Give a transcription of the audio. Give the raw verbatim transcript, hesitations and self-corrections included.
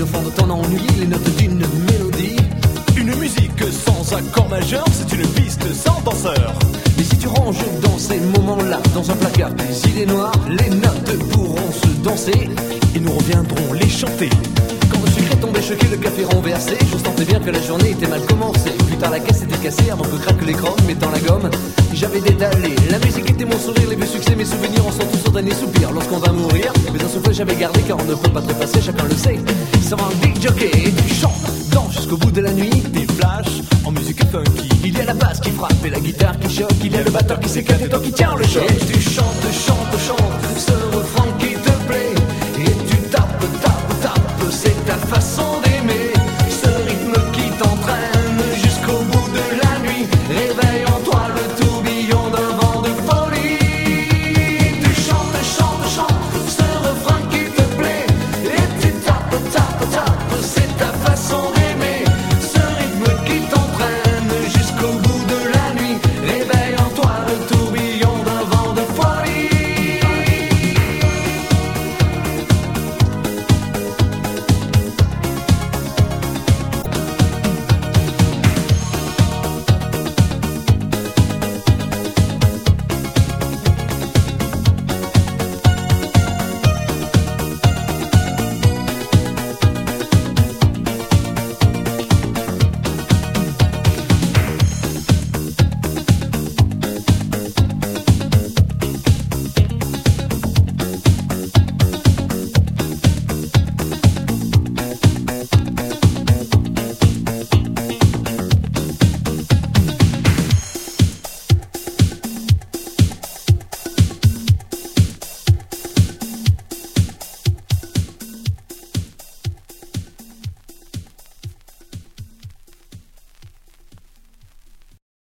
de fond de ton ennui, les notes d'une mélodie. Une musique sans accord majeur, c'est une piste sans danseur. Mais si tu ranges dans ces moments-là, dans un placard des idées noires, les notes pourront se danser et nous reviendrons les chanter. Quand le sucre est tombé choqué, le café renversé, je sentais bien que la journée était mal commencée. Plus tard la caisse était cassée avant que craque l'écran, mettant la gomme, j'avais détalé. La musique était mon sourire, les vieux succès, mes souvenirs en sont tous sur dernier soupir. Lorsqu'on va mourir, mais un souffle j'avais gardé, car on ne peut pas trépasser, chacun le sait. Ça va un big jockey et tu chantes, danses jusqu'au bout de la nuit. Des flashs en musique funky. Il y a la basse qui frappe et la guitare qui choque. Il y a le batteur qui s'éclate et toi qui tiens le choc. Et tu chantes, chantes, chantes, ce refrain